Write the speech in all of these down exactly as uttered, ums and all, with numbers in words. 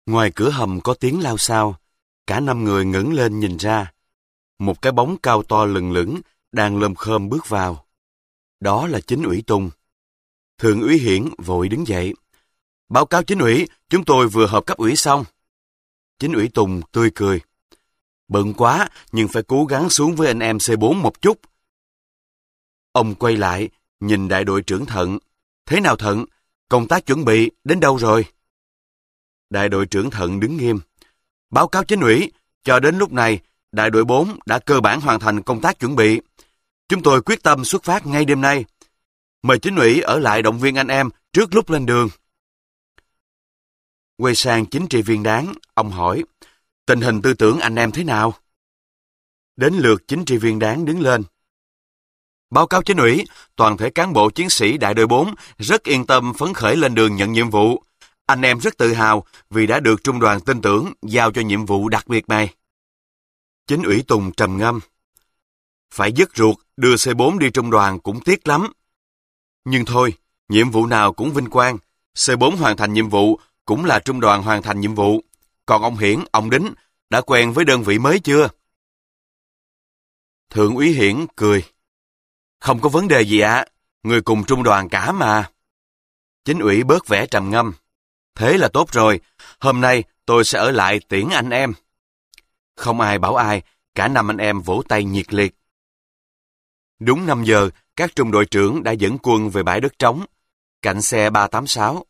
Ngoài cửa hầm có tiếng lao xao, cả năm người ngẩng lên nhìn ra. Một cái bóng cao to lừng lững đang lơm khơm bước vào. Đó là Chính ủy Tùng. Thượng úy Hiển vội đứng dậy. Báo cáo Chính ủy, chúng tôi vừa họp cấp ủy xong. Chính ủy Tùng tươi cười. Bận quá, nhưng phải cố gắng xuống với anh em C bốn một chút. Ông quay lại, nhìn đại đội trưởng Thận. Thế nào Thận? Công tác chuẩn bị đến đâu rồi? Đại đội trưởng Thận đứng nghiêm. Báo cáo Chính ủy, cho đến lúc này, đại đội bốn đã cơ bản hoàn thành công tác chuẩn bị. Chúng tôi quyết tâm xuất phát ngay đêm nay. Mời Chính ủy ở lại động viên anh em trước lúc lên đường. Quay sang chính trị viên Đáng, ông hỏi, tình hình tư tưởng anh em thế nào? Đến lượt chính trị viên Đáng đứng lên. Báo cáo Chính ủy, toàn thể cán bộ chiến sĩ đại đội bốn rất yên tâm phấn khởi lên đường nhận nhiệm vụ. Anh em rất tự hào vì đã được trung đoàn tin tưởng giao cho nhiệm vụ đặc biệt này. Chính ủy Tùng trầm ngâm. Phải dứt ruột đưa C bốn đi trung đoàn cũng tiếc lắm. Nhưng thôi, nhiệm vụ nào cũng vinh quang. C bốn hoàn thành nhiệm vụ cũng là trung đoàn hoàn thành nhiệm vụ. Còn ông Hiển, ông Đính, đã quen với đơn vị mới chưa? Thượng úy Hiển cười. Không có vấn đề gì ạ, người cùng trung đoàn cả mà. Chính ủy bớt vẻ trầm ngâm. Thế là tốt rồi, hôm nay tôi sẽ ở lại tiễn anh em. Không ai bảo ai, cả năm anh em vỗ tay nhiệt liệt. Đúng năm giờ, các trung đội trưởng đã dẫn quân về bãi đất trống, cạnh xe ba tám sáu.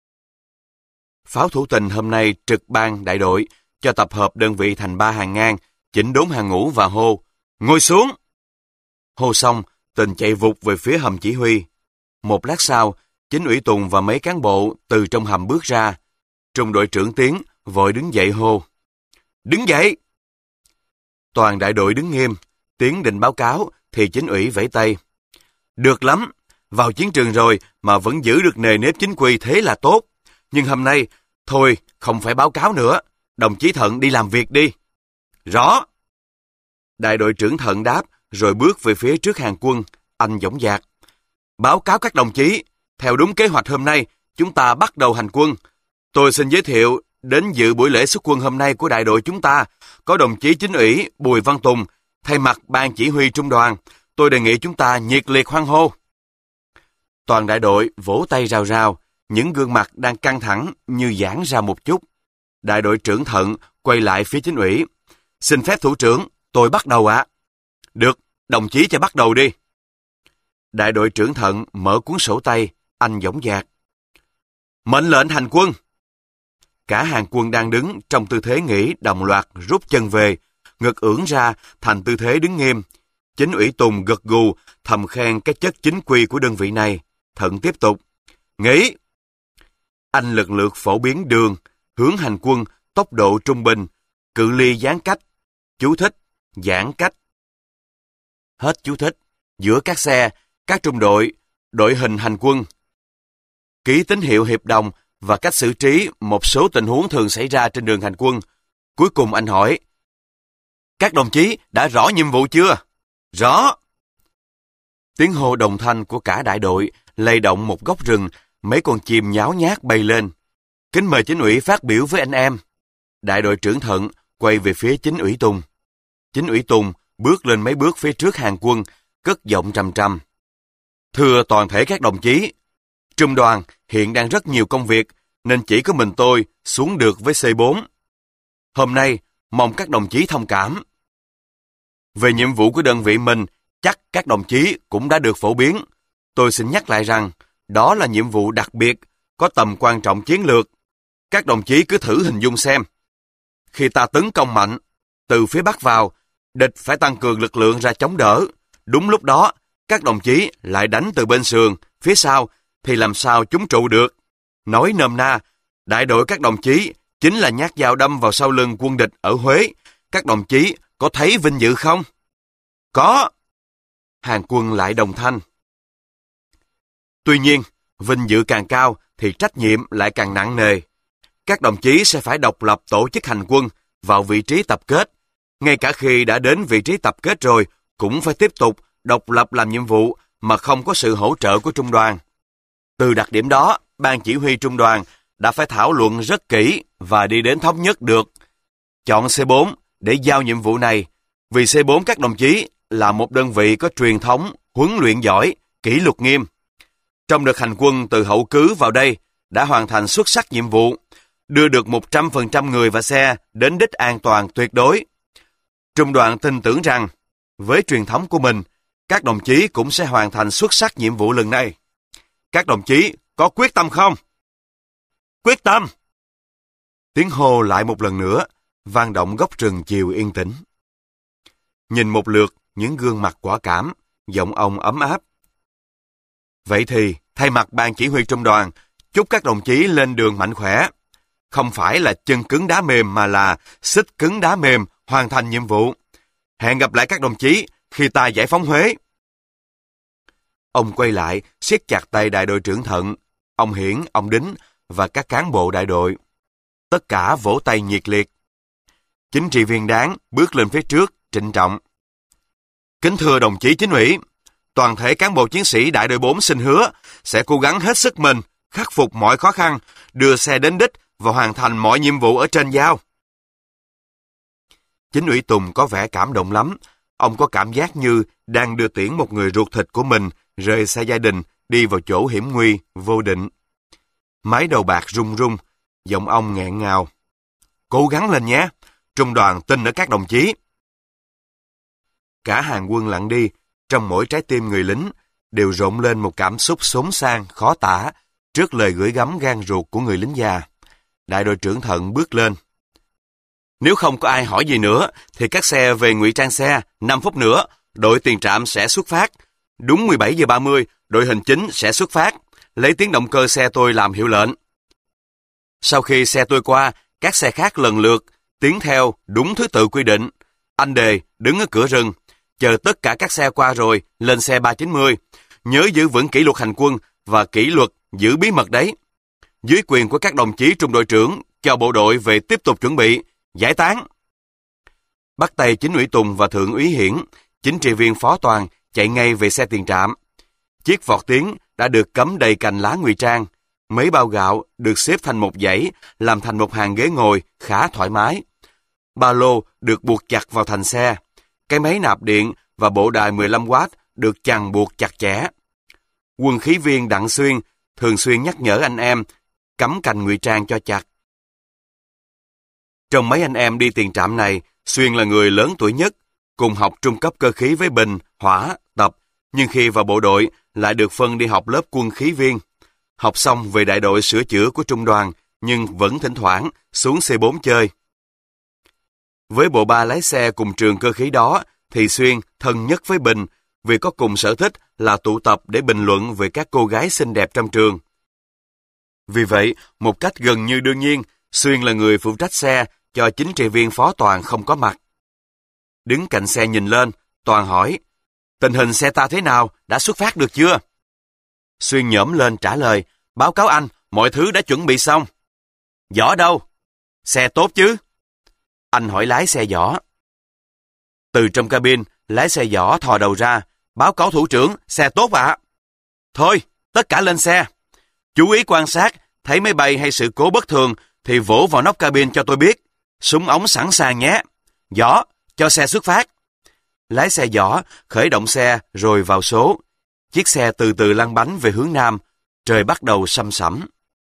Pháo thủ tình hôm nay trực ban đại đội, cho tập hợp đơn vị thành ba hàng ngang, chỉnh đốn hàng ngũ và hô. Ngồi xuống! Hô xong, Tình chạy vụt về phía hầm chỉ huy. Một lát sau, Chính ủy Tùng và mấy cán bộ từ trong hầm bước ra. Trung đội trưởng Tiến vội đứng dậy hô. Đứng dậy! Toàn đại đội đứng nghiêm. Tiến định báo cáo thì Chính ủy vẫy tay. Được lắm! Vào chiến trường rồi mà vẫn giữ được nề nếp chính quy thế là tốt. Nhưng hôm nay, thôi không phải báo cáo nữa. Đồng chí Thận đi làm việc đi. Rõ! Đại đội trưởng Thận đáp rồi bước về phía trước hàng quân. Anh dõng dạc. Báo cáo các đồng chí, theo đúng kế hoạch hôm nay, chúng ta bắt đầu hành quân. Tôi xin giới thiệu đến dự buổi lễ xuất quân hôm nay của đại đội chúng ta, có đồng chí Chính ủy Bùi Văn Tùng, thay mặt ban chỉ huy trung đoàn. Tôi đề nghị chúng ta nhiệt liệt hoan hô. Toàn đại đội vỗ tay rào rào, những gương mặt đang căng thẳng như giãn ra một chút. Đại đội trưởng Thận quay lại phía Chính ủy. Xin phép thủ trưởng, tôi bắt đầu ạ. À. Được, đồng chí cho bắt đầu đi. Đại đội trưởng Thận mở cuốn sổ tay, anh dõng dạc. Mệnh lệnh hành quân. Cả hàng quân đang đứng trong tư thế nghỉ đồng loạt rút chân về, ngực ưỡn ra thành tư thế đứng nghiêm. Chính ủy Tùng gật gù thầm khen cái chất chính quy của đơn vị này. Thận tiếp tục. Nghỉ. Anh lần lượt phổ biến đường, hướng hành quân, tốc độ trung bình, cự ly giãn cách, chú thích, giãn cách. Hết chú thích. Giữa các xe, các trung đội, đội hình hành quân. Ký tín hiệu hiệp đồng và cách xử trí một số tình huống thường xảy ra trên đường hành quân. Cuối cùng anh hỏi. Các đồng chí đã rõ nhiệm vụ chưa? Rõ. Tiếng hô đồng thanh của cả đại đội lay động một góc rừng, mấy con chim nháo nhác bay lên. Kính mời Chính ủy phát biểu với anh em. Đại đội trưởng Thận quay về phía Chính ủy Tùng. Chính ủy Tùng bước lên mấy bước phía trước hàng quân, cất giọng trầm trầm. Thưa toàn thể các đồng chí, trung đoàn hiện đang rất nhiều công việc, nên chỉ có mình tôi xuống được với C bốn. Hôm nay, mong các đồng chí thông cảm. Về nhiệm vụ của đơn vị mình, chắc các đồng chí cũng đã được phổ biến. Tôi xin nhắc lại rằng, đó là nhiệm vụ đặc biệt, có tầm quan trọng chiến lược. Các đồng chí cứ thử hình dung xem. Khi ta tấn công mạnh, từ phía Bắc vào, địch phải tăng cường lực lượng ra chống đỡ. Đúng lúc đó, các đồng chí lại đánh từ bên sườn, phía sau, thì làm sao chúng trụ được. Nói nôm na, đại đội các đồng chí chính là nhát dao đâm vào sau lưng quân địch ở Huế. Các đồng chí có thấy vinh dự không? Có. Hàng quân lại đồng thanh. Tuy nhiên, vinh dự càng cao thì trách nhiệm lại càng nặng nề. Các đồng chí sẽ phải độc lập tổ chức hành quân vào vị trí tập kết. Ngay cả khi đã đến vị trí tập kết rồi, cũng phải tiếp tục độc lập làm nhiệm vụ mà không có sự hỗ trợ của trung đoàn. Từ đặc điểm đó, ban chỉ huy trung đoàn đã phải thảo luận rất kỹ và đi đến thống nhất được. Chọn C bốn để giao nhiệm vụ này, vì C bốn các đồng chí là một đơn vị có truyền thống, huấn luyện giỏi, kỷ luật nghiêm. Trong đợt hành quân từ Hậu Cứ vào đây, đã hoàn thành xuất sắc nhiệm vụ, đưa được một trăm phần trăm người và xe đến đích an toàn tuyệt đối. Trung đoàn tin tưởng rằng, với truyền thống của mình, các đồng chí cũng sẽ hoàn thành xuất sắc nhiệm vụ lần này. Các đồng chí có quyết tâm không? Quyết tâm! Tiếng hô lại một lần nữa, vang động góc rừng chiều yên tĩnh. Nhìn một lượt những gương mặt quả cảm, giọng ông ấm áp. Vậy thì, thay mặt ban chỉ huy trung đoàn, chúc các đồng chí lên đường mạnh khỏe. Không phải là chân cứng đá mềm mà là xích cứng đá mềm hoàn thành nhiệm vụ. Hẹn gặp lại các đồng chí khi ta giải phóng Huế. Ông quay lại, siết chặt tay đại đội trưởng Thận, ông Hiển, ông Đính và các cán bộ đại đội. Tất cả vỗ tay nhiệt liệt. Chính trị viên Đáng bước lên phía trước, trịnh trọng. Kính thưa đồng chí chính ủy, toàn thể cán bộ chiến sĩ đại đội bốn xin hứa sẽ cố gắng hết sức mình, khắc phục mọi khó khăn, đưa xe đến đích và hoàn thành mọi nhiệm vụ ở trên giao. Chính ủy Tùng có vẻ cảm động lắm. Ông có cảm giác như đang đưa tiễn một người ruột thịt của mình rời xa gia đình, đi vào chỗ hiểm nguy, vô định. Mái đầu bạc rung rung, giọng ông nghẹn ngào. Cố gắng lên nhé, trung đoàn tin ở các đồng chí. Cả hàng quân lặng đi, trong mỗi trái tim người lính đều rộn lên một cảm xúc xốn sang, khó tả trước lời gửi gắm gan ruột của người lính già. Đại đội trưởng Thận bước lên. Nếu không có ai hỏi gì nữa, thì các xe về ngụy trang xe, năm phút nữa, đội tiền trạm sẽ xuất phát. Đúng mười bảy giờ ba mươi, đội hình chính sẽ xuất phát, lấy tiếng động cơ xe tôi làm hiệu lệnh. Sau khi xe tôi qua, các xe khác lần lượt, tiến theo đúng thứ tự quy định. Anh Đề đứng ở cửa rừng, chờ tất cả các xe qua rồi, lên xe ba chín mươi. Nhớ giữ vững kỷ luật hành quân và kỷ luật giữ bí mật đấy. Dưới quyền của các đồng chí trung đội trưởng, cho bộ đội về tiếp tục chuẩn bị, giải tán. Bắt tay chính ủy Tùng và thượng úy Hiển, chính trị viên Phó Toàn chạy ngay về xe tiền trạm. Chiếc vọt tiến đã được cắm đầy cành lá ngụy trang. Mấy bao gạo được xếp thành một dãy, làm thành một hàng ghế ngồi khá thoải mái. Ba lô được buộc chặt vào thành xe. Cái máy nạp điện và bộ đài mười lăm oát được chằng buộc chặt chẽ. Quân khí viên Đặng Xuyên thường xuyên nhắc nhở anh em cắm cành ngụy trang cho chặt. Trong mấy anh em đi tiền trạm này, Xuyên là người lớn tuổi nhất, cùng học trung cấp cơ khí với Bình, Hỏa, Tập, nhưng khi vào bộ đội lại được phân đi học lớp quân khí viên. Học xong về đại đội sửa chữa của trung đoàn, nhưng vẫn thỉnh thoảng xuống C bốn chơi. Với bộ ba lái xe cùng trường cơ khí đó, thì Xuyên thân nhất với Bình, vì có cùng sở thích là tụ tập để bình luận về các cô gái xinh đẹp trong trường. Vì vậy, một cách gần như đương nhiên, Xuyên là người phụ trách xe cho chính trị viên Phó Toàn không có mặt. Đứng cạnh xe nhìn lên, Toàn hỏi, tình hình xe ta thế nào, đã xuất phát được chưa? Xuyên nhổm lên trả lời, báo cáo anh, mọi thứ đã chuẩn bị xong. Võ đâu? Xe tốt chứ? Anh hỏi lái xe Võ. Từ trong cabin, lái xe Võ thò đầu ra, báo cáo thủ trưởng, xe tốt ạ. Thôi, tất cả lên xe. Chú ý quan sát, thấy máy bay hay sự cố bất thường thì vỗ vào nóc cabin cho tôi biết. Súng ống sẵn sàng nhé. Võ, cho xe xuất phát. Lái xe Võ khởi động xe rồi vào số. Chiếc xe từ từ lăn bánh về hướng nam. Trời bắt đầu săm sẩm.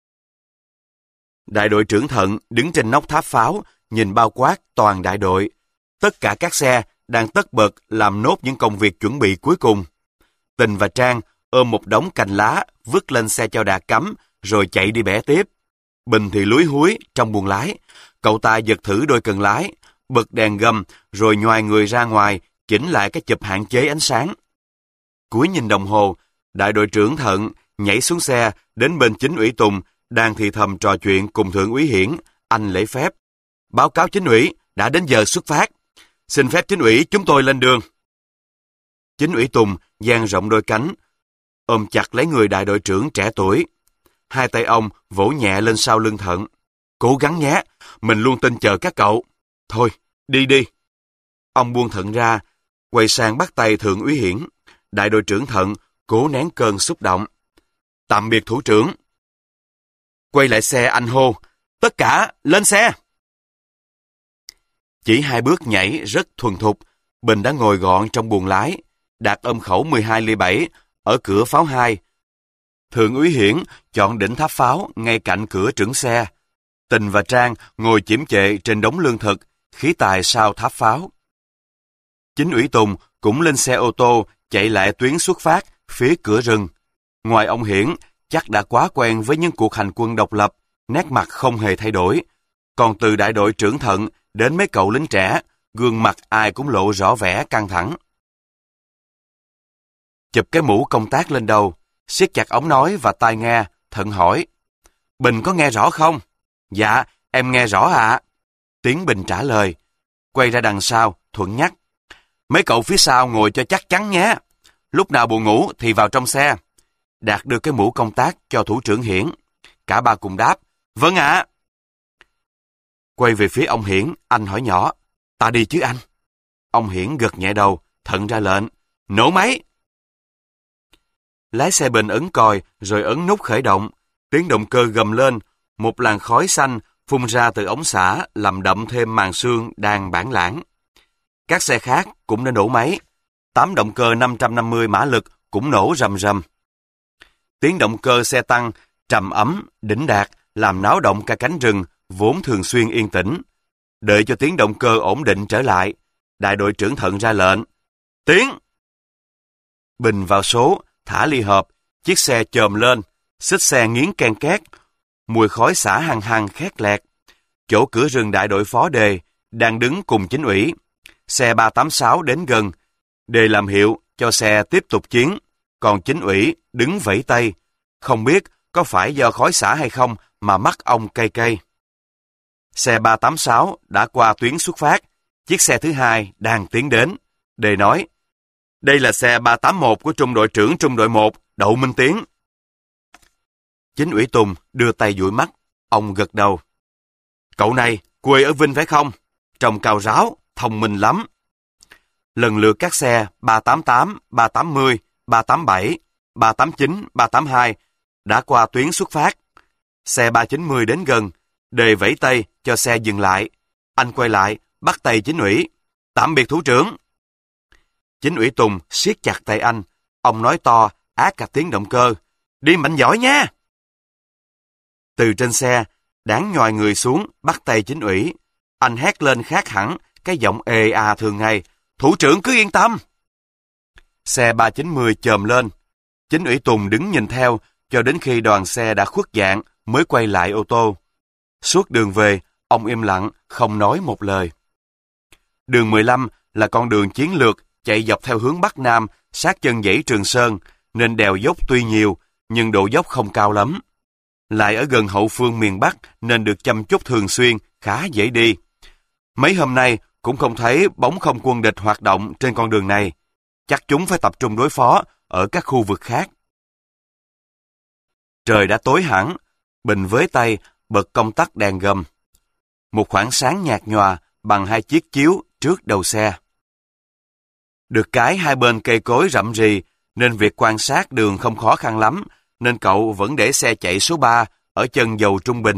Đại đội trưởng Thận đứng trên nóc tháp pháo, nhìn bao quát toàn đại đội. Tất cả các xe đang tất bật làm nốt những công việc chuẩn bị cuối cùng. Tình và Trang ôm một đống cành lá, vứt lên xe cho Đạt cắm, rồi chạy đi bẻ tiếp. Bình thì lúi húi trong buồng lái. Cậu ta giật thử đôi cần lái, bật đèn gầm, rồi nhoài người ra ngoài, chỉnh lại cái chụp hạn chế ánh sáng. Cúi nhìn đồng hồ, đại đội trưởng Thận nhảy xuống xe, đến bên chính ủy Tùng, đang thì thầm trò chuyện cùng thượng úy Hiển. Anh lễ phép. Báo cáo chính ủy, đã đến giờ xuất phát. Xin phép chính ủy, chúng tôi lên đường. Chính ủy Tùng dang rộng đôi cánh, ôm chặt lấy người đại đội trưởng trẻ tuổi. Hai tay ông vỗ nhẹ lên sau lưng Thận. Cố gắng nhé, mình luôn tin chờ các cậu. Thôi, đi đi. Ông buông Thận ra, quay sang bắt tay thượng úy Hiển. Đại đội trưởng Thận cố nén cơn xúc động. Tạm biệt thủ trưởng. Quay lại xe anh hô, tất cả lên xe. Chỉ hai bước nhảy rất thuần thục, Bình đã ngồi gọn trong buồng lái, Đạt ôm khẩu mười hai ly bảy ở cửa pháo hai. Thượng úy Hiển chọn đỉnh tháp pháo ngay cạnh cửa trưởng xe. Tình và Trang ngồi chiếm chệ trên đống lương thực, khí tài sau tháp pháo. Chính úy Tùng cũng lên xe ô tô chạy lại tuyến xuất phát phía cửa rừng. Ngoài ông Hiển, chắc đã quá quen với những cuộc hành quân độc lập, nét mặt không hề thay đổi. Còn từ đại đội trưởng Thận đến mấy cậu lính trẻ, gương mặt ai cũng lộ rõ vẻ căng thẳng. Chụp cái mũ công tác lên đầu, siết chặt ống nói và tai nghe, Thận hỏi, Bình có nghe rõ không? Dạ, em nghe rõ ạ. Tiến Bình trả lời. Quay ra đằng sau, Thuận nhắc, mấy cậu phía sau ngồi cho chắc chắn nhé. Lúc nào buồn ngủ thì vào trong xe. Đạt đưa cái mũ công tác cho thủ trưởng Hiển. Cả ba cùng đáp, vâng ạ. Quay về phía ông Hiển, anh hỏi nhỏ, ta đi chứ anh? Ông Hiển gật nhẹ đầu, Thận ra lệnh, nổ máy. Lái xe Bình ấn còi rồi ấn nút khởi động. Tiếng động cơ gầm lên, một làn khói xanh phun ra từ ống xả làm đậm thêm màn sương đang bản lãng. Các xe khác cũng đã nổ máy. Tám động cơ năm trăm năm mươi mã lực cũng nổ rầm rầm. Tiếng động cơ xe tăng trầm ấm, đỉnh đạt làm náo động cả cánh rừng vốn thường xuyên yên tĩnh. Đợi cho tiếng động cơ ổn định trở lại, đại đội trưởng Thận ra lệnh, tiến. Bình vào số, thả ly hợp, chiếc xe chồm lên, xích xe nghiến ken két, mùi khói xả hăng hăng khét lẹt. Chỗ cửa rừng đại đội phó Đề đang đứng cùng chính ủy. Xe ba tám sáu đến gần, Đề làm hiệu cho xe tiếp tục chiến, còn chính ủy đứng vẫy tay, không biết có phải do khói xả hay không mà mắt ông cay cay. Xe ba tám sáu đã qua tuyến xuất phát, chiếc xe thứ hai đang tiến đến. Đề nói, đây là xe ba tám một của trung đội trưởng trung đội một, Đậu Minh Tiến. Chính ủy Tùng đưa tay dụi mắt, ông gật đầu. Cậu này quê ở Vinh phải không? Trông cao ráo, thông minh lắm. Lần lượt các xe ba tám tám, ba tám mươi, ba tám bảy, ba tám chín, ba tám hai đã qua tuyến xuất phát. Xe ba chín mươi đến gần, Đề vẫy tay cho xe dừng lại. Anh quay lại, bắt tay chính ủy. Tạm biệt thủ trưởng. Chính ủy Tùng siết chặt tay anh. Ông nói to, át cả tiếng động cơ. Đi mạnh giỏi nha! Từ trên xe, Đáng nhòi người xuống, bắt tay chính ủy. Anh hét lên khác hẳn, cái giọng ê à thường ngày. Thủ trưởng cứ yên tâm! Xe ba chín mươi chồm lên. Chính ủy Tùng đứng nhìn theo, cho đến khi đoàn xe đã khuất dạng, mới quay lại ô tô. Suốt đường về, ông im lặng, không nói một lời. Đường mười lăm là con đường chiến lược, chạy dọc theo hướng Bắc Nam, sát chân dãy Trường Sơn, nên đèo dốc tuy nhiều, nhưng độ dốc không cao lắm. Lại ở gần hậu phương miền Bắc, nên được chăm chút thường xuyên, khá dễ đi. Mấy hôm nay, cũng không thấy bóng không quân địch hoạt động trên con đường này. Chắc chúng phải tập trung đối phó ở các khu vực khác. Trời đã tối hẳn, Bình với tay bật công tắc đèn gầm. Một khoảng sáng nhạt nhòa bằng hai chiếc chiếu trước đầu xe. Được cái hai bên cây cối rậm rì nên việc quan sát đường không khó khăn lắm, nên cậu vẫn để xe chạy số ba ở chân dầu trung bình.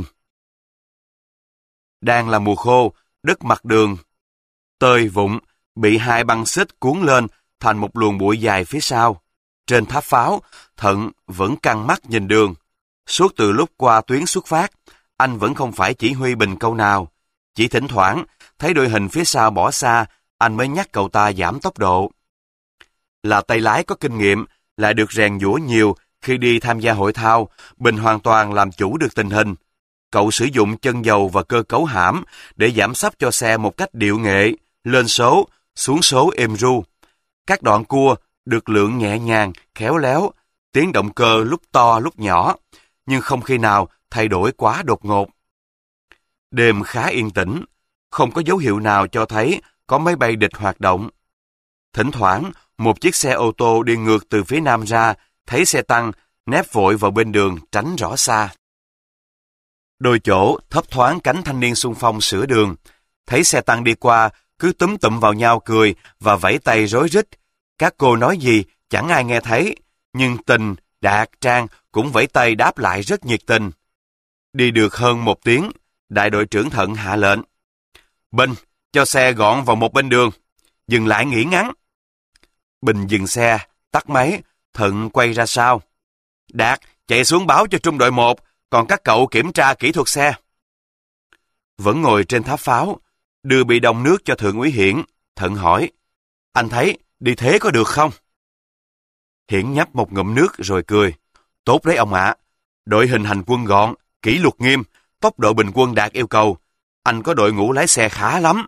Đang là mùa khô, đất mặt đường tơi vụn, bị hai băng xích cuốn lên thành một luồng bụi dài phía sau. Trên tháp pháo, Thận vẫn căng mắt nhìn đường. Suốt từ lúc qua tuyến xuất phát, anh vẫn không phải chỉ huy Bình câu nào. Chỉ thỉnh thoảng, thấy đội hình phía sau bỏ xa, anh mới nhắc cậu ta giảm tốc độ. Là tay lái có kinh nghiệm, lại được rèn giũa nhiều khi đi tham gia hội thao, Bình hoàn toàn làm chủ được tình hình. Cậu sử dụng chân dầu và cơ cấu hãm để giảm sấp cho xe một cách điệu nghệ, lên số, xuống số êm ru. Các đoạn cua được lượng nhẹ nhàng, khéo léo, tiếng động cơ lúc to lúc nhỏ, nhưng không khi nào thay đổi quá đột ngột. Đêm khá yên tĩnh, không có dấu hiệu nào cho thấy có máy bay địch hoạt động. Thỉnh thoảng, một chiếc xe ô tô đi ngược từ phía nam ra, thấy xe tăng, nép vội vào bên đường tránh rõ xa. Đôi chỗ thấp thoáng cánh thanh niên xung phong sửa đường, thấy xe tăng đi qua, cứ túm tụm vào nhau cười và vẫy tay rối rít. Các cô nói gì chẳng ai nghe thấy, nhưng Tình, Đạt, Trang cũng vẫy tay đáp lại rất nhiệt tình. Đi được hơn một tiếng, đại đội trưởng Thận hạ lệnh. Bình, cho xe gọn vào một bên đường, dừng lại nghỉ ngắn. Bình dừng xe, tắt máy, Thận quay ra sau. Đạt, chạy xuống báo cho trung đội một, còn các cậu kiểm tra kỹ thuật xe. Vẫn ngồi trên tháp pháo, đưa bị đông nước cho Thượng úy Hiển, Thận hỏi, anh thấy đi thế có được không? Hiển nhấp một ngụm nước rồi cười. Tốt đấy ông ạ, đội hình hành quân gọn, kỷ luật nghiêm, tốc độ bình quân đạt yêu cầu. Anh có đội ngũ lái xe khá lắm.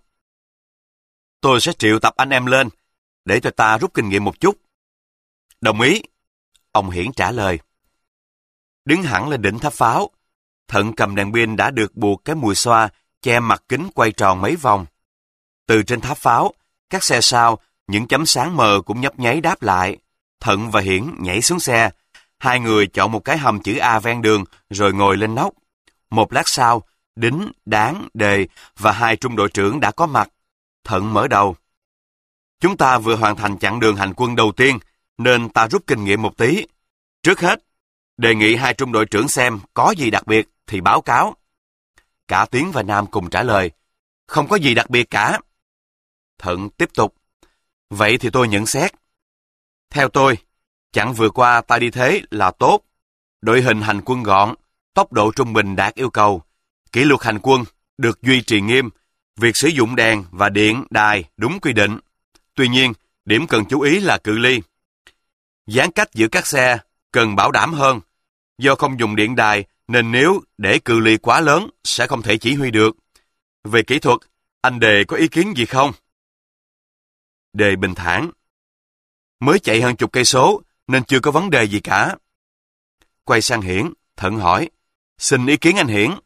Tôi sẽ triệu tập anh em lên, để cho ta rút kinh nghiệm một chút. Đồng ý, ông Hiển trả lời. Đứng hẳn lên đỉnh tháp pháo, Thận cầm đèn pin đã được buộc cái mùi xoa che mặt kính quay tròn mấy vòng. Từ trên tháp pháo, các xe sau, những chấm sáng mờ cũng nhấp nháy đáp lại. Thận và Hiển nhảy xuống xe. Hai người chọn một cái hầm chữ A ven đường rồi ngồi lên nóc. Một lát sau, Đính, Đáng, Đề và hai trung đội trưởng đã có mặt. Thận mở đầu. Chúng ta vừa hoàn thành chặng đường hành quân đầu tiên, nên ta rút kinh nghiệm một tí. Trước hết, đề nghị hai trung đội trưởng xem có gì đặc biệt thì báo cáo. Cả Tiến và Nam cùng trả lời. Không có gì đặc biệt cả. Thận tiếp tục. Vậy thì tôi nhận xét. Theo tôi, chặng vừa qua ta đi thế là tốt. Đội hình hành quân gọn, tốc độ trung bình đạt yêu cầu. Kỷ luật hành quân được duy trì nghiêm. Việc sử dụng đèn và điện, đài đúng quy định. Tuy nhiên, điểm cần chú ý là cự ly. Giãn cách giữa các xe cần bảo đảm hơn. Do không dùng điện đài nên nếu để cự ly quá lớn sẽ không thể chỉ huy được. Về kỹ thuật, anh Đề có ý kiến gì không? Đề bình thản. Mới chạy hơn chục cây số nên chưa có vấn đề gì cả. Quay sang Hiển, Thận hỏi. Xin ý kiến anh Hiển.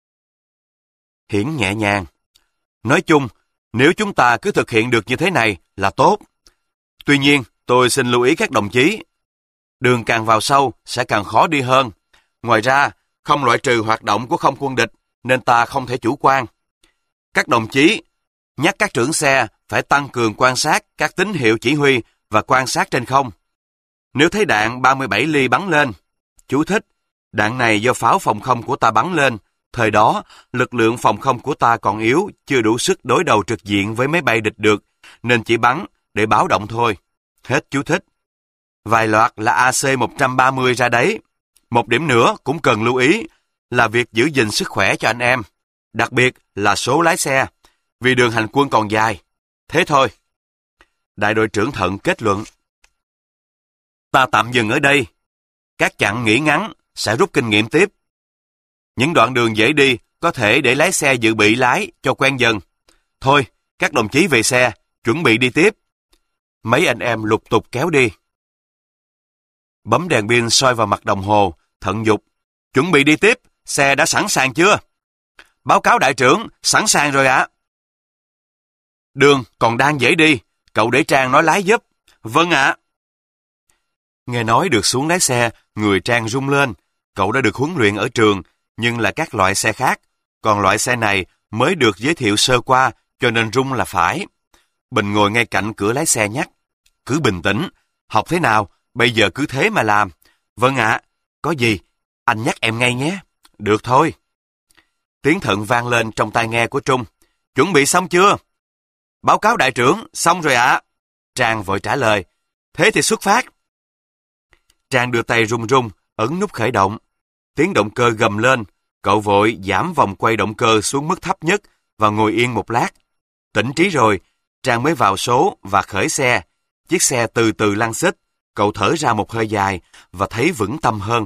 Hiển nhẹ nhàng. Nói chung, nếu chúng ta cứ thực hiện được như thế này là tốt. Tuy nhiên, tôi xin lưu ý các đồng chí. Đường càng vào sâu sẽ càng khó đi hơn. Ngoài ra, không loại trừ hoạt động của không quân địch nên ta không thể chủ quan. Các đồng chí nhắc các trưởng xe phải tăng cường quan sát các tín hiệu chỉ huy và quan sát trên không. Nếu thấy đạn ba mươi bảy ly bắn lên, chú thích, đạn này do pháo phòng không của ta bắn lên, thời đó lực lượng phòng không của ta còn yếu, chưa đủ sức đối đầu trực diện với máy bay địch được, nên chỉ bắn để báo động thôi. Hết chú thích. Vài loạt là A C một trăm ba mươi ra đấy. Một điểm nữa cũng cần lưu ý là việc giữ gìn sức khỏe cho anh em, đặc biệt là số lái xe, vì đường hành quân còn dài. Thế thôi. Đại đội trưởng Thận kết luận. Ta tạm dừng ở đây. Các chặng nghỉ ngắn sẽ rút kinh nghiệm tiếp. Những đoạn đường dễ đi có thể để lái xe dự bị lái cho quen dần. Thôi, các đồng chí về xe, chuẩn bị đi tiếp. Mấy anh em lục tục kéo đi. Bấm đèn pin soi vào mặt đồng hồ, Thận dục. Chuẩn bị đi tiếp, xe đã sẵn sàng chưa? Báo cáo đại trưởng, sẵn sàng rồi ạ. Đường còn đang dễ đi, cậu để Trang nói lái giúp. Vâng ạ. Nghe nói được xuống lái xe, người Trang rung lên. Cậu đã được huấn luyện ở trường, nhưng là các loại xe khác. Còn loại xe này mới được giới thiệu sơ qua, cho nên rung là phải. Bình ngồi ngay cạnh cửa lái xe nhắc. Cứ bình tĩnh, học thế nào, bây giờ cứ thế mà làm. Vâng ạ, có gì, anh nhắc em ngay nhé. Được thôi. Tiếng Thận vang lên trong tai nghe của Trung. Chuẩn bị xong chưa? Báo cáo đại trưởng, xong rồi ạ. Trang vội trả lời. Thế thì xuất phát. Trang đưa tay run run, ấn nút khởi động. Tiếng động cơ gầm lên, cậu vội giảm vòng quay động cơ xuống mức thấp nhất và ngồi yên một lát. Tỉnh trí rồi, Trang mới vào số và khởi xe. Chiếc xe từ từ lăn xích, cậu thở ra một hơi dài và thấy vững tâm hơn.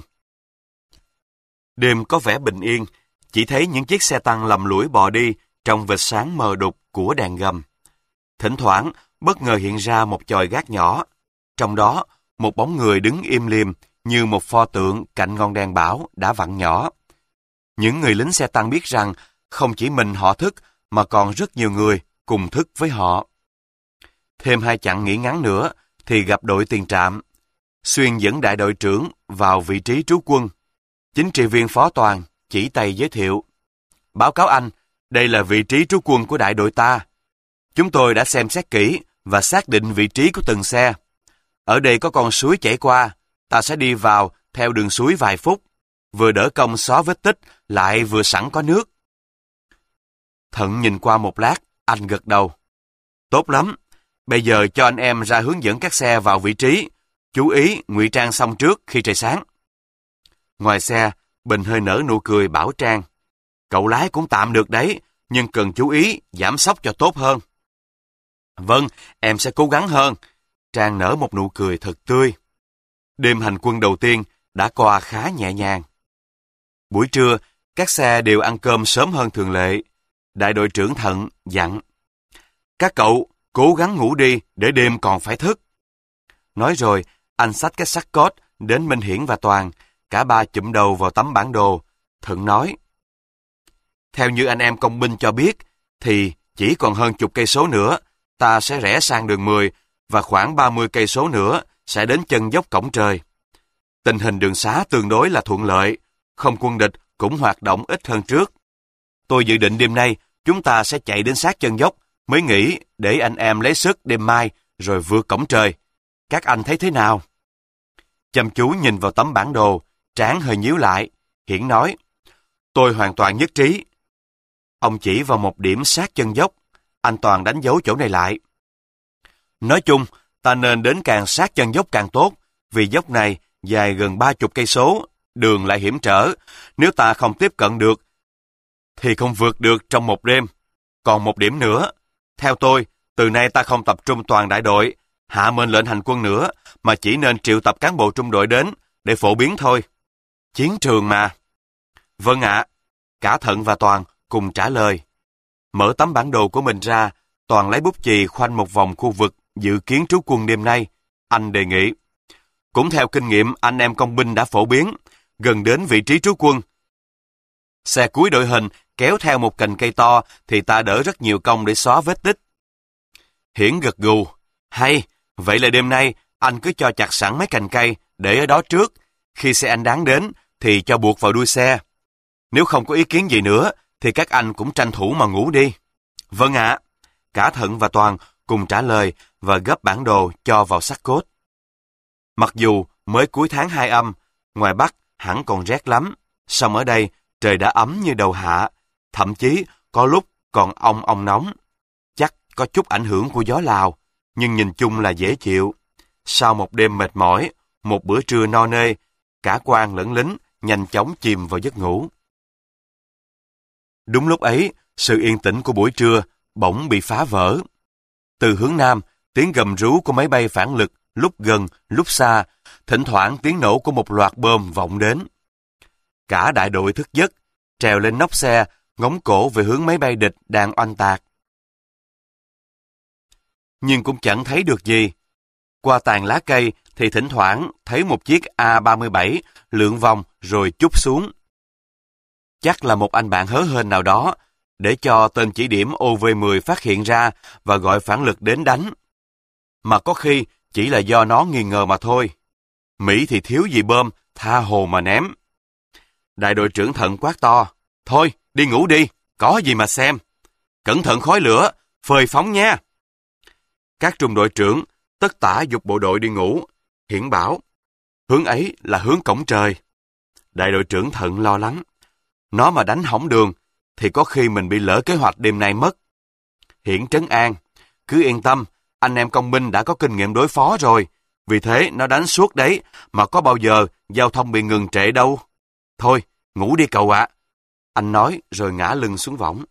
Đêm có vẻ bình yên, chỉ thấy những chiếc xe tăng lầm lũi bò đi trong vệt sáng mờ đục của đèn gầm. Thỉnh thoảng, bất ngờ hiện ra một chòi gác nhỏ. Trong đó, một bóng người đứng im lìm như một pho tượng cạnh ngọn đèn bão đã vặn nhỏ. Những người lính xe tăng biết rằng không chỉ mình họ thức mà còn rất nhiều người cùng thức với họ. Thêm hai chặng nghỉ ngắn nữa thì gặp đội tiền trạm. Xuyên dẫn đại đội trưởng vào vị trí trú quân. Chính trị viên Phó Toàn chỉ tay giới thiệu. Báo cáo anh, đây là vị trí trú quân của đại đội ta. Chúng tôi đã xem xét kỹ và xác định vị trí của từng xe. Ở đây có con suối chảy qua, ta sẽ đi vào theo đường suối vài phút. Vừa đỡ công xóa vết tích, lại vừa sẵn có nước. Thận nhìn qua một lát, anh gật đầu. Tốt lắm, bây giờ cho anh em ra hướng dẫn các xe vào vị trí, chú ý ngụy trang xong trước khi trời sáng. Ngoài xe, Bình hơi nở nụ cười bảo Trang. Cậu lái cũng tạm được đấy, nhưng cần chú ý giảm sóc cho tốt hơn. Vâng, em sẽ cố gắng hơn. Trang nở một nụ cười thật tươi. Đêm hành quân đầu tiên đã qua khá nhẹ nhàng. Buổi trưa, các xe đều ăn cơm sớm hơn thường lệ. Đại đội trưởng Thận dặn. Các cậu cố gắng ngủ đi để đêm còn phải thức. Nói rồi, anh xách cái xác cốt đến Minh Hiển và Toàn. Cả ba chụm đầu vào tấm bản đồ. Thận nói. Theo như anh em công binh cho biết, thì chỉ còn hơn chục cây số nữa, ta sẽ rẽ sang đường mười và khoảng ba mươi cây số nữa sẽ đến chân dốc Cổng Trời. Tình hình đường xá tương đối là thuận lợi, không quân địch cũng hoạt động ít hơn trước. Tôi dự định đêm nay chúng ta sẽ chạy đến sát chân dốc, mới nghỉ để anh em lấy sức đêm mai rồi vượt Cổng Trời. Các anh thấy thế nào? Chăm chú nhìn vào tấm bản đồ, trán hơi nhíu lại. Hiển nói, tôi hoàn toàn nhất trí. Ông chỉ vào một điểm sát chân dốc. Anh Toàn đánh dấu chỗ này lại. Nói chung, ta nên đến càng sát chân dốc càng tốt, vì dốc này dài gần ba chục cây số, đường lại hiểm trở. Nếu ta không tiếp cận được, thì không vượt được trong một đêm. Còn một điểm nữa, theo tôi, từ nay ta không tập trung toàn đại đội, hạ mệnh lệnh hành quân nữa, mà chỉ nên triệu tập cán bộ trung đội đến để phổ biến thôi. Chiến trường mà. Vâng ạ. Cả Thận và Toàn cùng trả lời. Mở tấm bản đồ của mình ra, Toàn lấy bút chì khoanh một vòng khu vực dự kiến trú quân đêm nay. Anh đề nghị. Cũng theo kinh nghiệm anh em công binh đã phổ biến, gần đến vị trí trú quân. Xe cuối đội hình kéo theo một cành cây to thì ta đỡ rất nhiều công để xóa vết tích. Hiển gật gù. Hay, vậy là đêm nay anh cứ cho chặt sẵn mấy cành cây để ở đó trước. Khi xe anh đáng đến thì cho buộc vào đuôi xe. Nếu không có ý kiến gì nữa thì các anh cũng tranh thủ mà ngủ đi. Vâng ạ. Cả Thận và Toàn cùng trả lời và gấp bản đồ cho vào xác cốt. Mặc dù mới cuối tháng hai âm, ngoài Bắc hẳn còn rét lắm, song ở đây trời đã ấm như đầu hạ, thậm chí có lúc còn ong ong nóng. Chắc có chút ảnh hưởng của gió Lào, nhưng nhìn chung là dễ chịu. Sau một đêm mệt mỏi, một bữa trưa no nê, cả quan lẫn lính nhanh chóng chìm vào giấc ngủ. Đúng lúc ấy, sự yên tĩnh của buổi trưa bỗng bị phá vỡ. Từ hướng nam, tiếng gầm rú của máy bay phản lực lúc gần, lúc xa, thỉnh thoảng tiếng nổ của một loạt bom vọng đến. Cả đại đội thức giấc, trèo lên nóc xe, ngóng cổ về hướng máy bay địch đang oanh tạc. Nhưng cũng chẳng thấy được gì. Qua tàn lá cây thì thỉnh thoảng thấy một chiếc A ba mươi bảy lượn vòng rồi chúc xuống. Chắc là một anh bạn hớ hênh nào đó, để cho tên chỉ điểm O V mười phát hiện ra và gọi phản lực đến đánh. Mà có khi chỉ là do nó nghi ngờ mà thôi. Mỹ thì thiếu gì bom, tha hồ mà ném. Đại đội trưởng Thận quát to, thôi đi ngủ đi, có gì mà xem. Cẩn thận khói lửa, phơi phóng nha. Các trung đội trưởng tất tả giục bộ đội đi ngủ. Hiển bảo, hướng ấy là hướng Cổng Trời. Đại đội trưởng Thận lo lắng, nó mà đánh hỏng đường thì có khi mình bị lỡ kế hoạch đêm nay mất. Hiển trấn an, cứ yên tâm, anh em công binh đã có kinh nghiệm đối phó rồi, vì thế nó đánh suốt đấy, mà có bao giờ giao thông bị ngừng trệ đâu. Thôi, ngủ đi cậu ạ. Anh nói rồi ngã lưng xuống võng.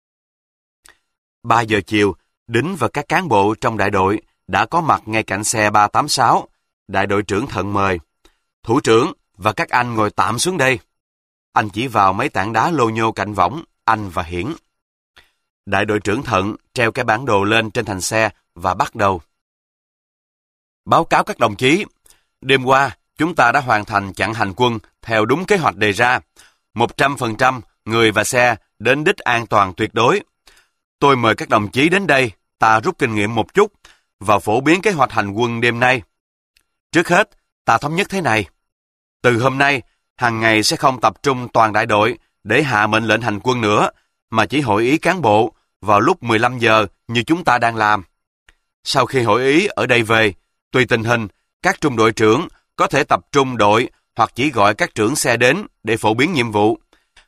Ba giờ chiều, Đính và các cán bộ trong đại đội đã có mặt ngay cạnh xe ba tám sáu. Đại đội trưởng Thận mời. Thủ trưởng và các anh ngồi tạm xuống đây. Anh chỉ vào mấy tảng đá lô nhô cạnh võng, anh và Hiển. Đại đội trưởng Thận treo cái bản đồ lên trên thành xe và bắt đầu. Báo cáo các đồng chí, đêm qua chúng ta đã hoàn thành chặn hành quân theo đúng kế hoạch đề ra. một trăm phần trăm người và xe đến đích an toàn tuyệt đối. Tôi mời các đồng chí đến đây, ta rút kinh nghiệm một chút và phổ biến kế hoạch hành quân đêm nay. Trước hết, ta thống nhất thế này. Từ hôm nay, hàng ngày sẽ không tập trung toàn đại đội để hạ mệnh lệnh hành quân nữa, mà chỉ hội ý cán bộ vào lúc mười lăm giờ như chúng ta đang làm. Sau khi hội ý ở đây về, tùy tình hình, các trung đội trưởng có thể tập trung đội hoặc chỉ gọi các trưởng xe đến để phổ biến nhiệm vụ.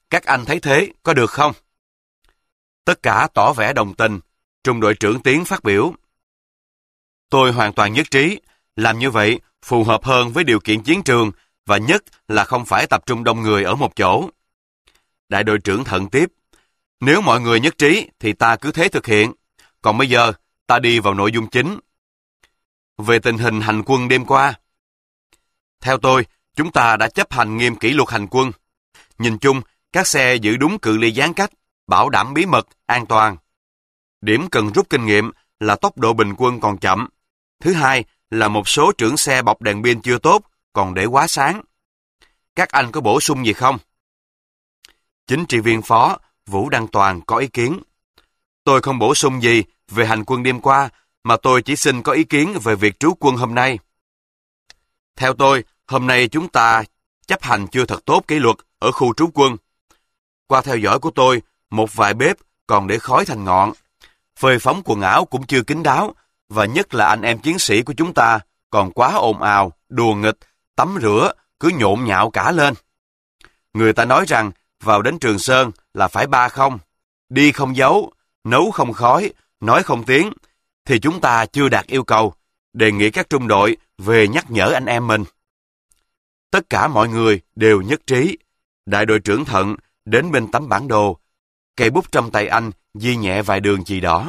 Các anh thấy thế có được không? Tất cả tỏ vẻ đồng tình. Trung đội trưởng Tiến phát biểu. Tôi hoàn toàn nhất trí. Làm như vậy phù hợp hơn với điều kiện chiến trường và nhất là không phải tập trung đông người ở một chỗ. Đại đội trưởng Thận tiếp. Nếu mọi người nhất trí thì ta cứ thế thực hiện. Còn bây giờ ta đi vào nội dung chính. Về tình hình hành quân đêm qua. Theo tôi, chúng ta đã chấp hành nghiêm kỷ luật hành quân. Nhìn chung, các xe giữ đúng cự ly giãn cách, bảo đảm bí mật, an toàn. Điểm cần rút kinh nghiệm là tốc độ bình quân còn chậm. Thứ hai là một số trưởng xe bọc đèn pin chưa tốt, còn để quá sáng. Các anh có bổ sung gì không? Chính trị viên phó Vũ Đăng Toàn có ý kiến. Tôi không bổ sung gì về hành quân đêm qua, mà tôi chỉ xin có ý kiến về việc trú quân hôm nay. Theo tôi, hôm nay chúng ta chấp hành chưa thật tốt kỷ luật ở khu trú quân. Qua theo dõi của tôi, một vài bếp còn để khói thành ngọn. Phơi phóng quần áo cũng chưa kín đáo, và nhất là anh em chiến sĩ của chúng ta còn quá ồn ào, đùa nghịch, tắm rửa, cứ nhộn nhạo cả lên. Người ta nói rằng vào đến Trường Sơn là phải ba không, đi không dấu, nấu không khói, nói không tiếng, thì chúng ta chưa đạt yêu cầu, đề nghị các trung đội về nhắc nhở anh em mình. Tất cả mọi người đều nhất trí. Đại đội trưởng Thận đến bên tấm bản đồ, cây bút trong tay anh ghi nhẹ vài đường chì đỏ.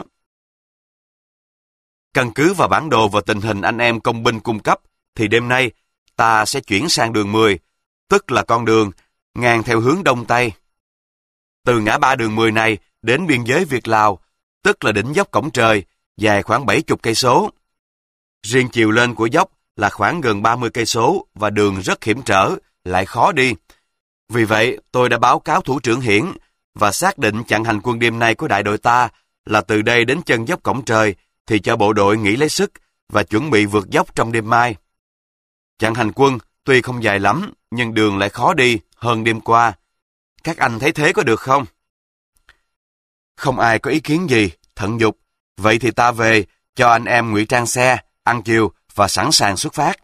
Căn cứ vào bản đồ và tình hình anh em công binh cung cấp, thì đêm nay ta sẽ chuyển sang đường mười, tức là con đường ngang theo hướng đông tây. Từ ngã ba đường mười này đến biên giới Việt Lào, tức là đỉnh dốc Cổng Trời, dài khoảng bảy mươi cây số. Riêng chiều lên của dốc là khoảng gần ba mươi cây số và đường rất hiểm trở, lại khó đi. Vì vậy, tôi đã báo cáo thủ trưởng Hiển và xác định chặng hành quân đêm nay của đại đội ta là từ đây đến chân dốc Cổng Trời thì cho bộ đội nghỉ lấy sức và chuẩn bị vượt dốc trong đêm mai. Chặng hành quân tuy không dài lắm, nhưng đường lại khó đi hơn đêm qua. Các anh thấy thế có được không? Không ai có ý kiến gì, Thận dục. Vậy thì ta về, cho anh em ngụy trang xe, ăn chiều và sẵn sàng xuất phát.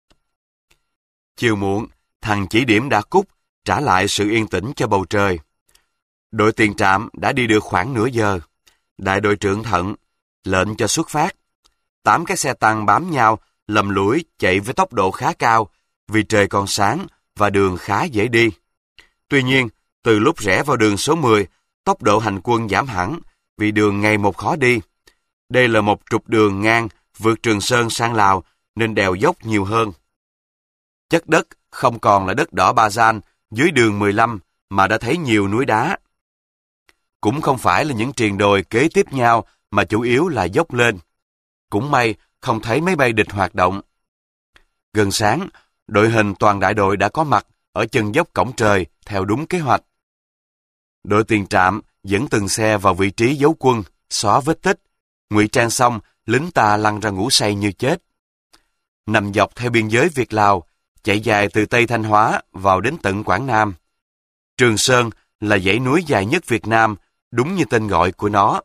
Chiều muộn, thằng chỉ điểm đã cút, trả lại sự yên tĩnh cho bầu trời. Đội tiền trạm đã đi được khoảng nửa giờ. Đại đội trưởng Thận lệnh cho xuất phát. Tám cái xe tăng bám nhau, lầm lũi chạy với tốc độ khá cao, vì trời còn sáng và đường khá dễ đi. Tuy nhiên, từ lúc rẽ vào đường số mười, tốc độ hành quân giảm hẳn, vì đường ngày một khó đi. Đây là một trục đường ngang vượt Trường Sơn sang Lào, nên đèo dốc nhiều hơn. Chất đất không còn là đất đỏ ba gian dưới đường mười lăm, mà đã thấy nhiều núi đá. Cũng không phải là những triền đồi kế tiếp nhau, mà chủ yếu là dốc lên. Cũng may không thấy máy bay địch hoạt động. Gần sáng, đội hình toàn đại đội đã có mặt ở chân dốc Cổng Trời theo đúng kế hoạch. Đội tiền trạm dẫn từng xe vào vị trí giấu quân, xóa vết tích. Ngụy trang xong, lính ta lăn ra ngủ say như chết. Nằm dọc theo biên giới Việt Lào, chạy dài từ Tây Thanh Hóa vào đến tận Quảng Nam. Trường Sơn là dãy núi dài nhất Việt Nam, đúng như tên gọi của nó.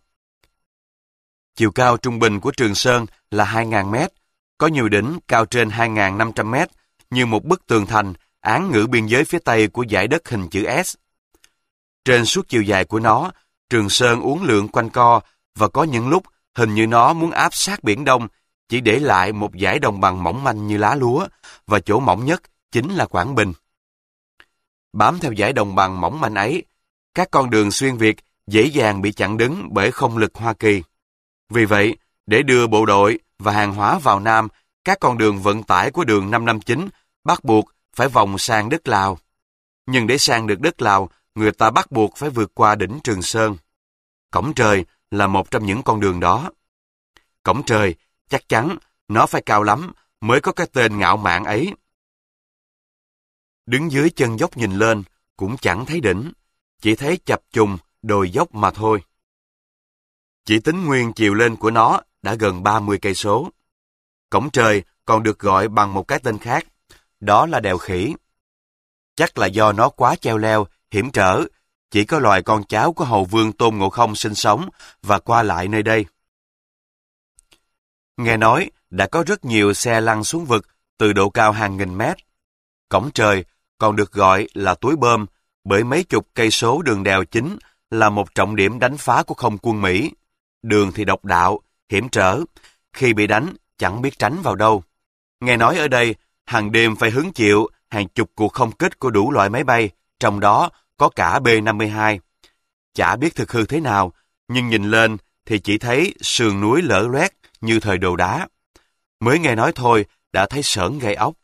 Chiều cao trung bình của Trường Sơn là hai nghìn mét, có nhiều đỉnh cao trên hai nghìn năm trăm mét, như một bức tường thành án ngữ biên giới phía Tây của dải đất hình chữ S. Trên suốt chiều dài của nó, Trường Sơn uốn lượn quanh co, và có những lúc hình như nó muốn áp sát Biển Đông, chỉ để lại một dải đồng bằng mỏng manh như lá lúa, và chỗ mỏng nhất chính là Quảng Bình. Bám theo dải đồng bằng mỏng manh ấy, các con đường xuyên Việt dễ dàng bị chặn đứng bởi không lực Hoa Kỳ. Vì vậy, để đưa bộ đội và hàng hóa vào Nam, các con đường vận tải của đường năm năm chín bắt buộc phải vòng sang đất Lào. Nhưng để sang được đất Lào, người ta bắt buộc phải vượt qua đỉnh Trường Sơn. Cổng Trời là một trong những con đường đó. Cổng Trời, chắc chắn nó phải cao lắm mới có cái tên ngạo mạn ấy. Đứng dưới chân dốc nhìn lên cũng chẳng thấy đỉnh, chỉ thấy chập trùng đồi dốc mà thôi. Chỉ tính nguyên chiều lên của nó đã gần ba mươi cây số. Cổng Trời còn được gọi bằng một cái tên khác, đó là đèo Khỉ. Chắc là do nó quá cheo leo, hiểm trở, chỉ có loài con cháu của hầu vương Tôn Ngộ Không sinh sống và qua lại nơi đây. Nghe nói đã có rất nhiều xe lăn xuống vực từ độ cao hàng nghìn mét. Cổng Trời còn được gọi là túi bơm bởi mấy chục cây số đường đèo chính là một trọng điểm đánh phá của không quân Mỹ. Đường thì độc đạo, hiểm trở, khi bị đánh chẳng biết tránh vào đâu. Nghe nói ở đây, hàng đêm phải hứng chịu hàng chục cuộc không kích của đủ loại máy bay, trong đó có cả B năm mươi hai. Chả biết thực hư thế nào, nhưng nhìn lên thì chỉ thấy sườn núi lở loét như thời đồ đá. Mới nghe nói thôi đã thấy sởn gai óc.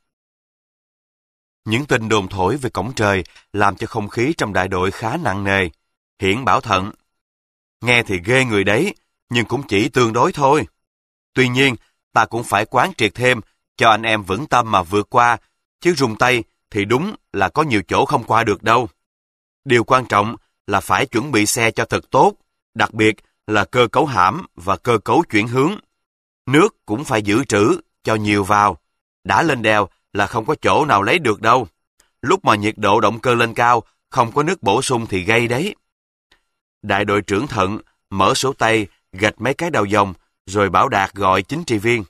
Những tin đồn thổi về cổng trời làm cho không khí trong đại đội khá nặng nề. Hiển bảo Thận: nghe thì ghê người đấy, nhưng cũng chỉ tương đối thôi. Tuy nhiên, ta cũng phải quán triệt thêm, cho anh em vững tâm mà vượt qua, chứ rung tay thì đúng là có nhiều chỗ không qua được đâu. Điều quan trọng là phải chuẩn bị xe cho thật tốt, đặc biệt là cơ cấu hãm và cơ cấu chuyển hướng. Nước cũng phải giữ trữ, cho nhiều vào. Đã lên đèo là không có chỗ nào lấy được đâu. Lúc mà nhiệt độ động cơ lên cao, không có nước bổ sung thì gây đấy. Đại đội trưởng Thận mở sổ tay, gạch mấy cái đầu dòng, rồi bảo Đạt gọi chính trị viên.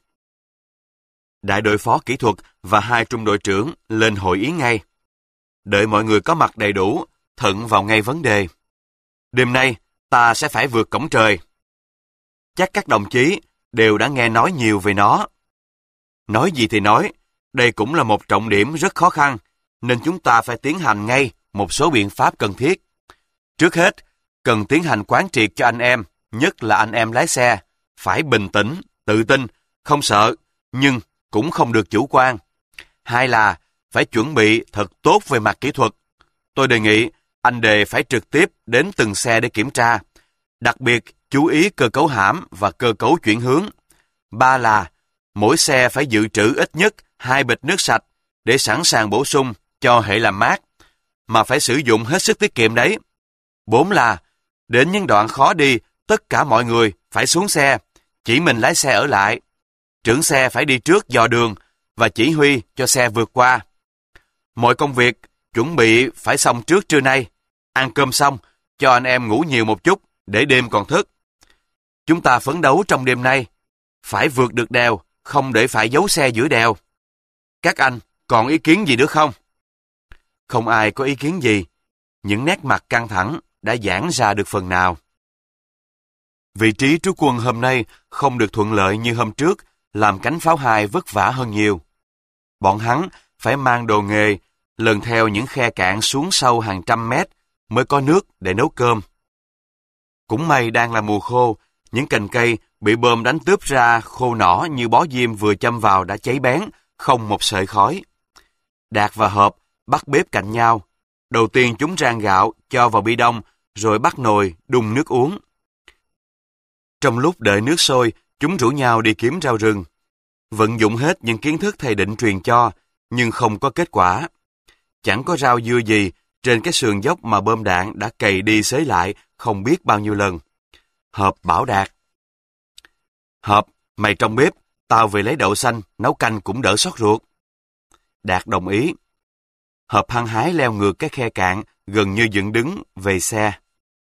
Đại đội phó kỹ thuật và hai trung đội trưởng lên hội ý ngay. Đợi mọi người có mặt đầy đủ, Thận vào ngay vấn đề. Đêm nay, ta sẽ phải vượt cổng trời. Chắc các đồng chí đều đã nghe nói nhiều về nó. Nói gì thì nói, đây cũng là một trọng điểm rất khó khăn, nên chúng ta phải tiến hành ngay một số biện pháp cần thiết. Trước hết, cần tiến hành quán triệt cho anh em, nhất là anh em lái xe, phải bình tĩnh, tự tin, không sợ, nhưng cũng không được chủ quan. Hai là phải chuẩn bị thật tốt về mặt kỹ thuật. Tôi đề nghị anh Đề phải trực tiếp đến từng xe để kiểm tra, đặc biệt chú ý cơ cấu hãm và cơ cấu chuyển hướng. Ba là mỗi xe phải dự trữ ít nhất hai bịch nước sạch để sẵn sàng bổ sung cho hệ làm mát, mà phải sử dụng hết sức tiết kiệm đấy. Bốn là đến những đoạn khó đi, tất cả mọi người phải xuống xe, chỉ mình lái xe ở lại. Trưởng xe phải đi trước dò đường và chỉ huy cho xe vượt qua. Mọi công việc chuẩn bị phải xong trước trưa nay. Ăn cơm xong, cho anh em ngủ nhiều một chút để đêm còn thức. Chúng ta phấn đấu trong đêm nay, phải vượt được đèo, không để phải giấu xe giữa đèo. Các anh còn ý kiến gì nữa không? Không ai có ý kiến gì. Những nét mặt căng thẳng đã giãn ra được phần nào. Vị trí trú quân hôm nay không được thuận lợi như hôm trước, làm cánh pháo hai vất vả hơn nhiều. Bọn hắn phải mang đồ nghề, lần theo những khe cạn xuống sâu hàng trăm mét mới có nước để nấu cơm. Cũng may đang là mùa khô, những cành cây bị bơm đánh tướp ra khô nỏ như bó diêm vừa châm vào đã cháy bén, không một sợi khói. Đạt và Hợp bắt bếp cạnh nhau. Đầu tiên chúng rang gạo, cho vào bi đông, rồi bắt nồi, đun nước uống. Trong lúc đợi nước sôi, chúng rủ nhau đi kiếm rau rừng. Vận dụng hết những kiến thức thầy Định truyền cho, nhưng không có kết quả. Chẳng có rau dưa gì trên cái sườn dốc mà bơm đạn đã cày đi xới lại không biết bao nhiêu lần. Hợp bảo Đạt: Hợp, mày trong bếp, tao về lấy đậu xanh, nấu canh cũng đỡ xót ruột. Đạt đồng ý. Hợp hăng hái leo ngược cái khe cạn, gần như dựng đứng, về xe.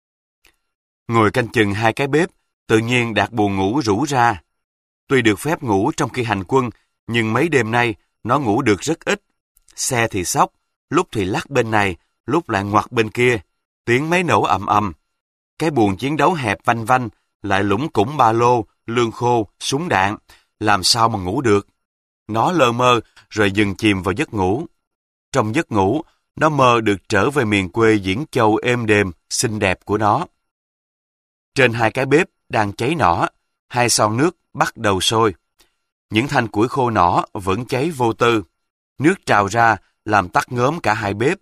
Ngồi canh chừng hai cái bếp, tự nhiên Đạt buồn ngủ rũ ra. Tuy được phép ngủ trong khi hành quân, nhưng mấy đêm nay nó ngủ được rất ít. Xe thì xóc, lúc thì lắc bên này, lúc lại ngoặt bên kia, tiếng máy nổ ầm ầm. Cái buồng chiến đấu hẹp vanh vanh, lại lủng củng ba lô, lương khô, súng đạn, làm sao mà ngủ được. Nó lơ mơ rồi dần chìm vào giấc ngủ. Trong giấc ngủ, nó mơ được trở về miền quê Diễn Châu êm đềm, xinh đẹp của nó. Trên hai cái bếp đang cháy nỏ, hai son nước bắt đầu sôi. Những thanh củi khô nỏ vẫn cháy vô tư. Nước trào ra làm tắt ngớm cả hai bếp.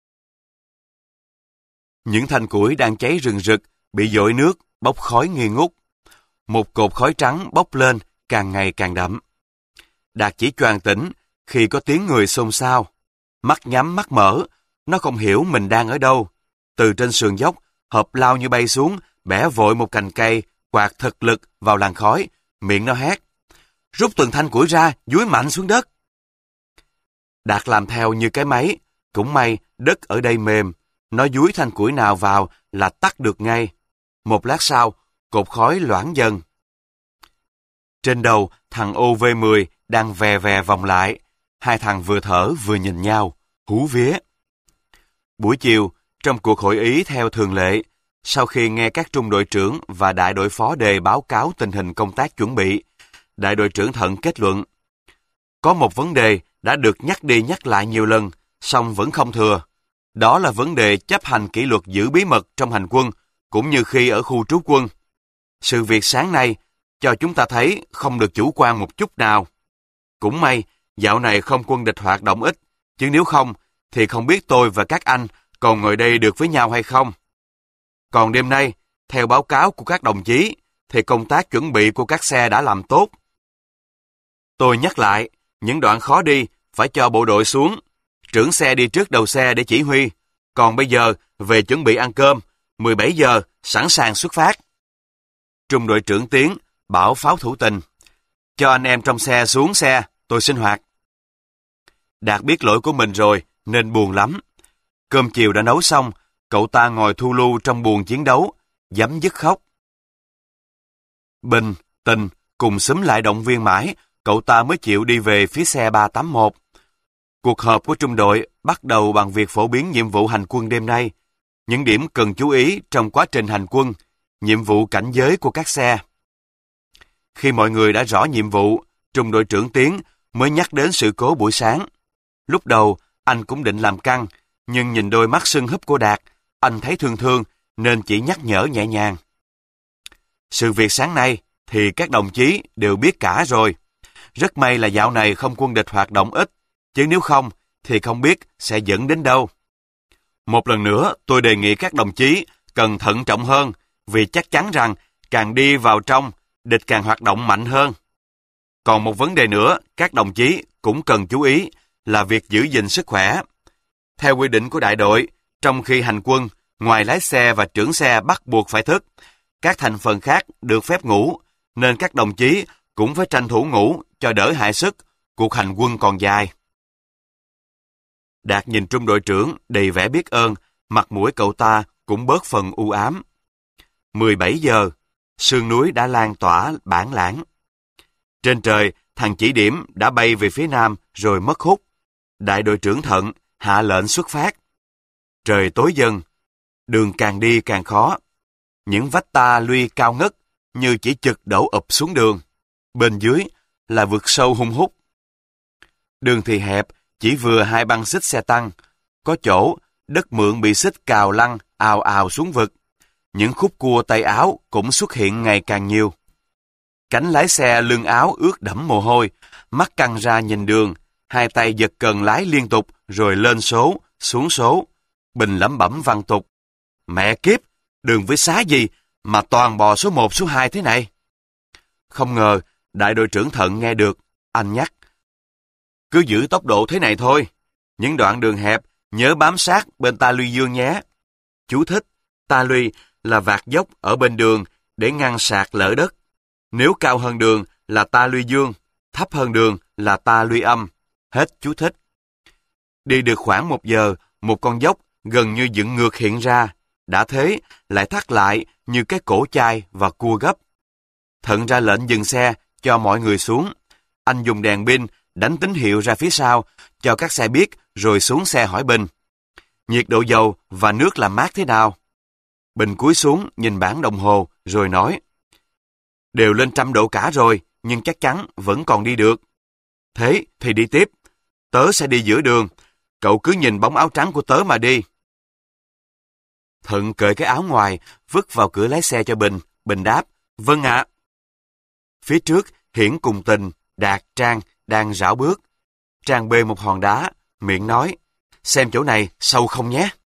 Những thanh củi đang cháy rừng rực, bị dội nước, bốc khói nghi ngút. Một cột khói trắng bốc lên, càng ngày càng đậm. Đạt chỉ choàng tỉnh khi có tiếng người xôn xao. Mắt nhắm mắt mở, nó không hiểu mình đang ở đâu. Từ trên sườn dốc, Hợp lao như bay xuống, bẻ vội một cành cây, quạt thật lực vào làn khói, miệng nó hét: Rút từng thanh củi ra, dúi mạnh xuống đất. Đạt làm theo như cái máy, cũng may đất ở đây mềm, nó dúi thanh củi nào vào là tắt được ngay. Một lát sau, cột khói loãng dần. Trên đầu, thằng O V mười đang vè vè vòng lại, hai thằng vừa thở vừa nhìn nhau, hú vía. Buổi chiều, Trong cuộc hội ý theo thường lệ, sau khi nghe các trung đội trưởng và đại đội phó đề báo cáo tình hình công tác chuẩn bị, đại đội trưởng Thận kết luận: có một vấn đề đã được nhắc đi nhắc lại nhiều lần, song vẫn không thừa. Đó là vấn đề chấp hành kỷ luật giữ bí mật trong hành quân, cũng như khi ở khu trú quân. Sự việc sáng nay cho chúng ta thấy không được chủ quan một chút nào. Cũng may, dạo này không quân địch hoạt động ít, chứ nếu không, thì không biết tôi và các anh còn ngồi đây được với nhau hay không. Còn đêm nay, theo báo cáo của các đồng chí, thì công tác chuẩn bị của các xe đã làm tốt. Tôi nhắc lại, những đoạn khó đi phải cho bộ đội xuống, trưởng xe đi trước đầu xe để chỉ huy. Còn bây giờ, về chuẩn bị ăn cơm, mười bảy giờ, sẵn sàng xuất phát. Trung đội trưởng Tiến bảo pháo thủ tình: cho anh em trong xe xuống xe, tôi sinh hoạt. Đạt biết lỗi của mình rồi, nên buồn lắm. Cơm chiều đã nấu xong, cậu ta ngồi thu lưu trong buồng chiến đấu, dấm dứt khóc. Bình, Tình cùng xúm lại động viên mãi, cậu ta mới chịu đi về phía xe ba tám một. Cuộc họp của trung đội bắt đầu bằng việc phổ biến nhiệm vụ hành quân đêm nay, những điểm cần chú ý trong quá trình hành quân, nhiệm vụ cảnh giới của các xe. Khi mọi người đã rõ nhiệm vụ, trung đội trưởng Tiến mới nhắc đến sự cố buổi sáng. Lúc đầu, anh cũng định làm căng, nhưng nhìn đôi mắt sưng húp của Đạt, anh thấy thương thương nên chỉ nhắc nhở nhẹ nhàng. Sự việc sáng nay thì các đồng chí đều biết cả rồi. Rất may là dạo này không quân địch hoạt động ít, chứ nếu không thì không biết sẽ dẫn đến đâu. Một lần nữa tôi đề nghị các đồng chí cần thận trọng hơn, vì chắc chắn rằng càng đi vào trong, địch càng hoạt động mạnh hơn. Còn một vấn đề nữa các đồng chí cũng cần chú ý là việc giữ gìn sức khỏe. Theo quy định của đại đội, trong khi hành quân, ngoài lái xe và trưởng xe bắt buộc phải thức, các thành phần khác được phép ngủ, nên các đồng chí cũng phải tranh thủ ngủ cho đỡ hại sức, cuộc hành quân còn dài. Đạt nhìn trung đội trưởng đầy vẻ biết ơn, mặt mũi cậu ta cũng bớt phần u ám. mười bảy giờ, sương núi đã lan tỏa bản lãng. Trên trời, thằng chỉ điểm đã bay về phía nam rồi mất hút. Đại đội trưởng Thận hạ lệnh xuất phát. Trời tối dần, đường càng đi càng khó. Những vách ta luy cao ngất như chỉ chực đổ ụp xuống đường. Bên dưới là vực sâu hung hút. Đường thì hẹp, chỉ vừa hai băng xích xe tăng. Có chỗ, đất mượn bị xích cào lăn, ào ào xuống vực. Những khúc cua tay áo cũng xuất hiện ngày càng nhiều. Cánh lái xe lưng áo ướt đẫm mồ hôi, mắt căng ra nhìn đường, hai tay giật cần lái liên tục rồi lên số, xuống số. Bình lẩm bẩm văng tục: mẹ kiếp, đường với xá gì mà toàn bò số một, số hai thế này. Không ngờ, đại đội trưởng Thận nghe được, anh nhắc: cứ giữ tốc độ thế này thôi. Những đoạn đường hẹp, nhớ bám sát bên ta luy dương nhé. Chú thích: ta luy là vạt dốc ở bên đường để ngăn sạt lở đất. Nếu cao hơn đường là ta luy dương, thấp hơn đường là ta luy âm. Hết chú thích. Đi được khoảng một giờ, một con dốc gần như dựng ngược hiện ra. Đã thế, lại thắt lại như cái cổ chai và cua gấp. Thận ra lệnh dừng xe cho mọi người xuống. Anh dùng đèn pin đánh tín hiệu ra phía sau cho các xe biết, rồi xuống xe hỏi Bình: nhiệt độ dầu và nước làm mát thế nào? Bình cúi xuống nhìn bảng đồng hồ rồi nói: đều lên trăm độ cả rồi, nhưng chắc chắn vẫn còn đi được. Thế thì đi tiếp. Tớ sẽ đi giữa đường. Cậu cứ nhìn bóng áo trắng của tớ mà đi. Thận cởi cái áo ngoài, vứt vào cửa lái xe cho Bình. Bình đáp: vâng ạ. Phía trước, Hiển cùng Tình, Đạt, Trang đang rảo bước. Trang bê một hòn đá, miệng nói: xem chỗ này sâu không nhé.